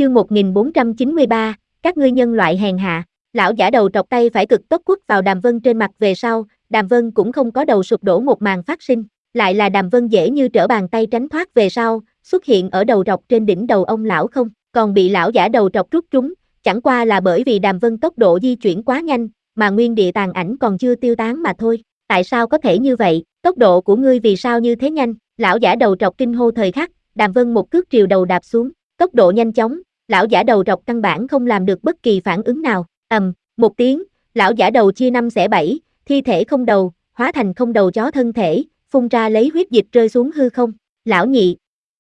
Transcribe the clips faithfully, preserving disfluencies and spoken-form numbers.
Chương một nghìn bốn trăm chín mươi ba, các ngươi nhân loại hèn hạ. Lão giả đầu trọc tay phải cực tốc quất vào Đàm Vân trên mặt về sau, Đàm Vân cũng không có đầu sụp đổ một màn phát sinh, lại là Đàm Vân dễ như trở bàn tay tránh thoát về sau, xuất hiện ở đầu trọc trên đỉnh đầu ông lão không, còn bị lão giả đầu trọc rút trúng, chẳng qua là bởi vì Đàm Vân tốc độ di chuyển quá nhanh, mà nguyên địa tàn ảnh còn chưa tiêu tán mà thôi. Tại sao có thể như vậy, tốc độ của ngươi vì sao như thế nhanh? Lão giả đầu trọc kinh hô thời khắc, Đàm Vân một cước triều đầu đạp xuống, tốc độ nhanh chóng, lão giả đầu trọc căn bản không làm được bất kỳ phản ứng nào. Ầm, một tiếng, lão giả đầu chia năm xẻ bảy, thi thể không đầu, hóa thành không đầu chó thân thể, phun ra lấy huyết dịch rơi xuống hư không. Lão nhị,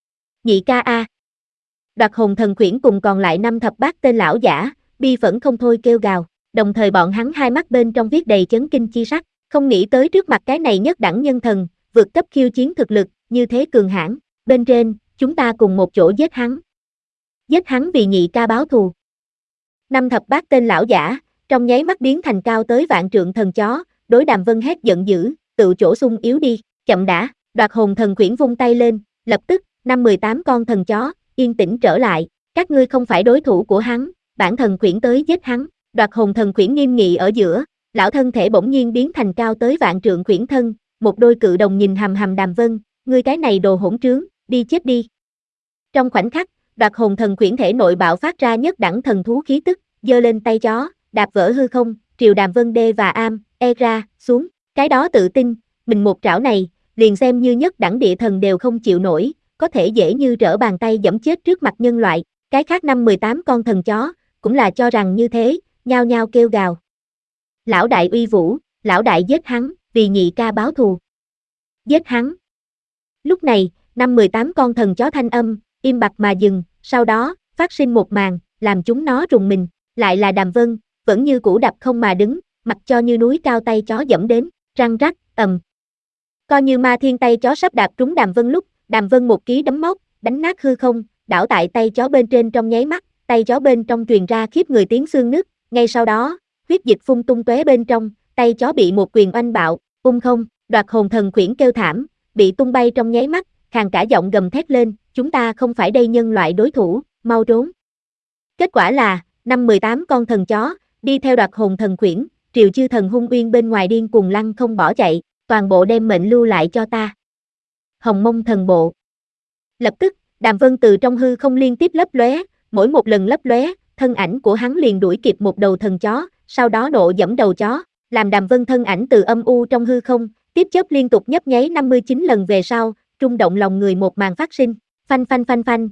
nhị ca a. Đoạt hồn thần khuyển cùng còn lại năm thập bát tên lão giả, bi phẫn không thôi kêu gào, đồng thời bọn hắn hai mắt bên trong viết đầy chấn kinh chi sắc, không nghĩ tới trước mặt cái này nhất đẳng nhân thần, vượt cấp khiêu chiến thực lực, như thế cường hãn. Bên trên, chúng ta cùng một chỗ giết hắn. Giết hắn vì nhị ca báo thù. Năm thập bát tên lão giả, trong nháy mắt biến thành cao tới vạn trượng thần chó, đối Đàm Vân hét giận dữ, tự chỗ sung yếu đi, chậm đã. Đoạt hồn thần khuyển vung tay lên, lập tức, năm mười tám con thần chó, yên tĩnh trở lại, các ngươi không phải đối thủ của hắn, bản thần khuyển tới giết hắn. Đoạt hồn thần khuyển nghiêm nghị ở giữa, lão thân thể bỗng nhiên biến thành cao tới vạn trượng khuyển thân, một đôi cự đồng nhìn hằm hằm Đàm Vân, ngươi cái này đồ hỗn trướng, đi chết đi. Trong khoảnh khắc, đoạt hồn thần khuyển thể nội bạo phát ra nhất đẳng thần thú khí tức, giơ lên tay chó, đạp vỡ hư không, triều Đàm Vân đê và am, e ra, xuống, cái đó tự tin, mình một trảo này, liền xem như nhất đẳng địa thần đều không chịu nổi, có thể dễ như trở bàn tay giẫm chết trước mặt nhân loại, cái khác năm mười tám con thần chó, cũng là cho rằng như thế, nhao nhao kêu gào. Lão đại uy vũ, lão đại giết hắn, vì nhị ca báo thù. Giết hắn. Lúc này, năm mười tám con thần chó thanh âm, im bặt mà dừng, sau đó, phát sinh một màn, làm chúng nó rùng mình, lại là Đàm Vân, vẫn như cũ đạp không mà đứng, mặc cho như núi cao tay chó dẫm đến, răng rắc, ầm. Coi như ma thiên tay chó sắp đạp trúng Đàm Vân lúc, Đàm Vân một ký đấm móc, đánh nát hư không, đảo tại tay chó bên trên trong nháy mắt, tay chó bên trong truyền ra khiếp người tiếng xương nứt, ngay sau đó, huyết dịch phun tung tóe bên trong, tay chó bị một quyền oanh bạo, ung không, đoạt hồn thần khuyển kêu thảm, bị tung bay trong nháy mắt, khàn cả giọng gầm thét lên, chúng ta không phải đây nhân loại đối thủ, mau trốn. Kết quả là, năm mười tám con thần chó, đi theo đoạt hồn thần khuyển, triều chư thần hung uyên bên ngoài điên cuồng lăng không bỏ chạy, toàn bộ đem mệnh lưu lại cho ta. Hồng mông thần bộ. Lập tức, Đàm Vân từ trong hư không liên tiếp lấp lóe, mỗi một lần lấp lóe, thân ảnh của hắn liền đuổi kịp một đầu thần chó, sau đó nộ dẫm đầu chó, làm Đàm Vân thân ảnh từ âm u trong hư không, tiếp chớp liên tục nhấp nháy năm mươi chín lần về sau, rung động lòng người một màn phát sinh, phanh phanh phanh phanh.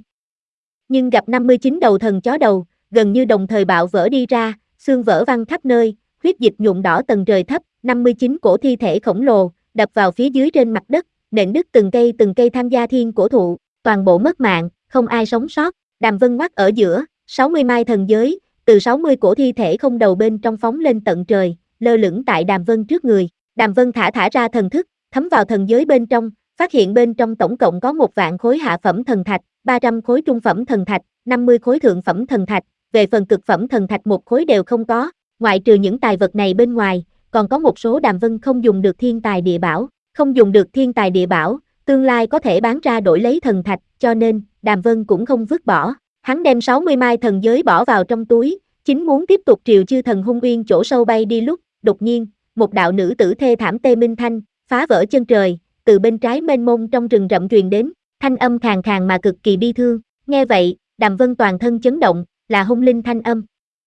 Nhưng gặp năm mươi chín đầu thần chó đầu, gần như đồng thời bạo vỡ đi ra, xương vỡ văng khắp nơi, huyết dịch nhuộm đỏ tầng trời thấp, năm mươi chín cổ thi thể khổng lồ, đập vào phía dưới trên mặt đất, nện đứt từng cây từng cây tham gia thiên cổ thụ, toàn bộ mất mạng, không ai sống sót. Đàm Vân ngoắt ở giữa, sáu mươi mai thần giới, từ sáu mươi cổ thi thể không đầu bên trong phóng lên tận trời, lơ lửng tại Đàm Vân trước người. Đàm Vân thả thả ra thần thức, thấm vào thần giới bên trong, phát hiện bên trong tổng cộng có một vạn khối hạ phẩm thần thạch, ba trăm khối trung phẩm thần thạch, năm mươi khối thượng phẩm thần thạch, về phần cực phẩm thần thạch một khối đều không có, ngoại trừ những tài vật này bên ngoài, còn có một số Đàm Vân không dùng được thiên tài địa bảo, không dùng được thiên tài địa bảo, tương lai có thể bán ra đổi lấy thần thạch, cho nên, Đàm Vân cũng không vứt bỏ, hắn đem sáu mươi mai thần giới bỏ vào trong túi, chính muốn tiếp tục triều chư thần hung uyên chỗ sâu bay đi lúc, đột nhiên, một đạo nữ tử thê thảm tê minh thanh, phá vỡ chân trời, từ bên trái mênh mông trong rừng rậm truyền đến, thanh âm khàn khàn mà cực kỳ bi thương, nghe vậy, Đàm Vân toàn thân chấn động, là hung linh thanh âm.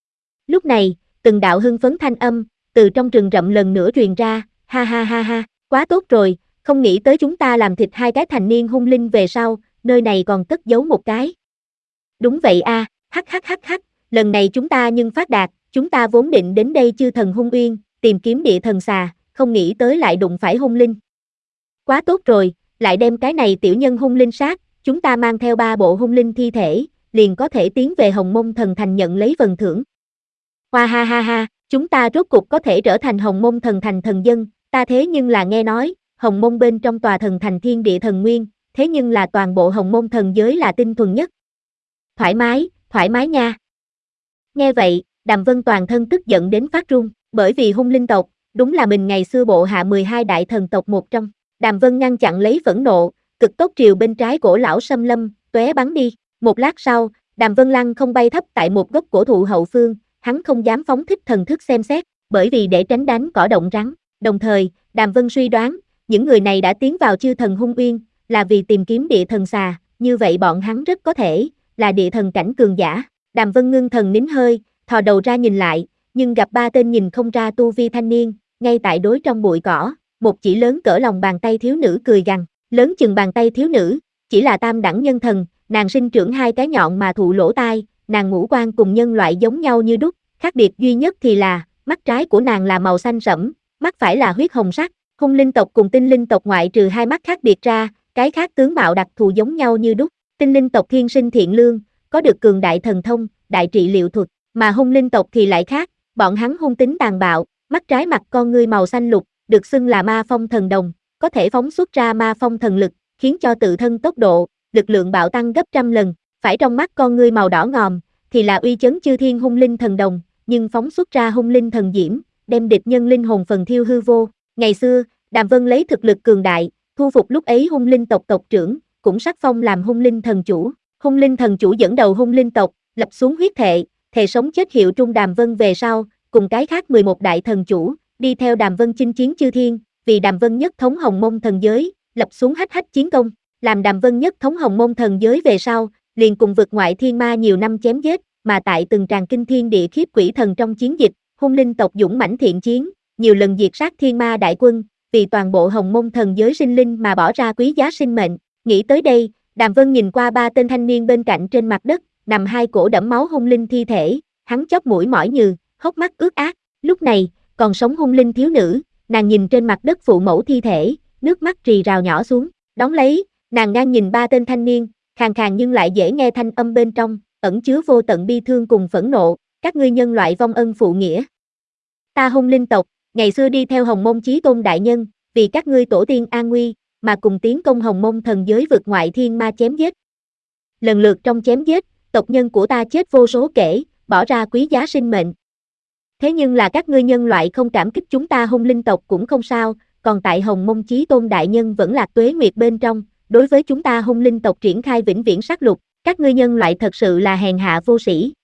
Lúc này, từng đạo hưng phấn thanh âm, từ trong rừng rậm lần nữa truyền ra, ha ha ha ha, quá tốt rồi, không nghĩ tới chúng ta làm thịt hai cái thành niên hung linh về sau, nơi này còn cất giấu một cái. Đúng vậy a, hắc hắc hắc hắc, lần này chúng ta nhưng phát đạt, chúng ta vốn định đến đây chư thần hung uyên, tìm kiếm địa thần xà, không nghĩ tới lại đụng phải hung linh. Quá tốt rồi, lại đem cái này tiểu nhân hung linh sát, chúng ta mang theo ba bộ hung linh thi thể, liền có thể tiến về Hồng Mông Thần Thành nhận lấy phần thưởng. Hoa ha ha ha, chúng ta rốt cục có thể trở thành Hồng Mông Thần Thành thần dân, ta thế nhưng là nghe nói, Hồng Mông bên trong tòa thần thành thiên địa thần nguyên, thế nhưng là toàn bộ Hồng Mông thần giới là tinh thuần nhất. Thoải mái, thoải mái nha. Nghe vậy, Đàm Vân toàn thân tức giận đến phát run, bởi vì hung linh tộc, đúng là mình ngày xưa bộ hạ mười hai đại thần tộc một trong. Đàm Vân ngăn chặn lấy phẫn nộ, cực tốc triều bên trái cổ lão xâm lâm, tóe bắn đi. Một lát sau, Đàm Vân Lăng không bay thấp tại một gốc cổ thụ hậu phương, hắn không dám phóng thích thần thức xem xét, bởi vì để tránh đánh cỏ động rắn. Đồng thời, Đàm Vân suy đoán, những người này đã tiến vào chư thần hung uyên, là vì tìm kiếm địa thần xà, như vậy bọn hắn rất có thể là địa thần cảnh cường giả. Đàm Vân ngưng thần nín hơi, thò đầu ra nhìn lại, nhưng gặp ba tên nhìn không ra tu vi thanh niên, ngay tại đối trong bụi cỏ, một chỉ lớn cỡ lòng bàn tay thiếu nữ cười gằn, lớn chừng bàn tay thiếu nữ, chỉ là tam đẳng nhân thần, nàng sinh trưởng hai cái nhọn mà thụ lỗ tai, nàng ngũ quan cùng nhân loại giống nhau như đúc, khác biệt duy nhất thì là, mắt trái của nàng là màu xanh sẫm, mắt phải là huyết hồng sắc, hung linh tộc cùng tinh linh tộc ngoại trừ hai mắt khác biệt ra, cái khác tướng mạo đặc thù giống nhau như đúc, tinh linh tộc thiên sinh thiện lương, có được cường đại thần thông, đại trị liệu thuật, mà hung linh tộc thì lại khác, bọn hắn hung tính tàn bạo, mắt trái mặt con ngươi màu xanh lục, được xưng là ma phong thần đồng, có thể phóng xuất ra ma phong thần lực, khiến cho tự thân tốc độ, lực lượng bạo tăng gấp trăm lần, phải trong mắt con ngươi màu đỏ ngòm, thì là uy chấn chư thiên hung linh thần đồng, nhưng phóng xuất ra hung linh thần diễm, đem địch nhân linh hồn phần thiêu hư vô. Ngày xưa, Đàm Vân lấy thực lực cường đại, thu phục lúc ấy hung linh tộc tộc trưởng, cũng sắc phong làm hung linh thần chủ. Hung linh thần chủ dẫn đầu hung linh tộc, lập xuống huyết thệ, thề sống chết hiệu trung Đàm Vân về sau, cùng cái khác mười một đại thần chủ, đi theo Đàm Vân chinh chiến chư thiên, vì Đàm Vân nhất thống hồng môn thần giới, lập xuống hách hách chiến công, làm Đàm Vân nhất thống hồng môn thần giới về sau, liền cùng vực ngoại thiên ma nhiều năm chém giết, mà tại từng tràng kinh thiên địa khiếp quỷ thần trong chiến dịch, hung linh tộc dũng mãnh thiện chiến, nhiều lần diệt sát thiên ma đại quân, vì toàn bộ hồng môn thần giới sinh linh mà bỏ ra quý giá sinh mệnh. Nghĩ tới đây, Đàm Vân nhìn qua ba tên thanh niên bên cạnh trên mặt đất, nằm hai cổ đẫm máu hung linh thi thể, hắn chóp mũi mỏi nhừ, hốc mắt ướt át. Lúc này, còn sống hung linh thiếu nữ, nàng nhìn trên mặt đất phụ mẫu thi thể, nước mắt rì rào nhỏ xuống, đón lấy, nàng ngang nhìn ba tên thanh niên, khàn khàn nhưng lại dễ nghe thanh âm bên trong, ẩn chứa vô tận bi thương cùng phẫn nộ, các ngươi nhân loại vong ân phụ nghĩa. Ta hung linh tộc, ngày xưa đi theo Hồng Môn Chí Tôn đại nhân, vì các ngươi tổ tiên an nguy, mà cùng tiến công Hồng Môn thần giới vượt ngoại thiên ma chém giết. Lần lượt trong chém giết, tộc nhân của ta chết vô số kể, bỏ ra quý giá sinh mệnh. Thế nhưng là các ngươi nhân loại không cảm kích chúng ta hung linh tộc cũng không sao, còn tại Hồng Môn Chí Tôn đại nhân vẫn lạc tuế nguyệt bên trong, đối với chúng ta hung linh tộc triển khai vĩnh viễn sát lục, các ngươi nhân loại thật sự là hèn hạ vô sĩ.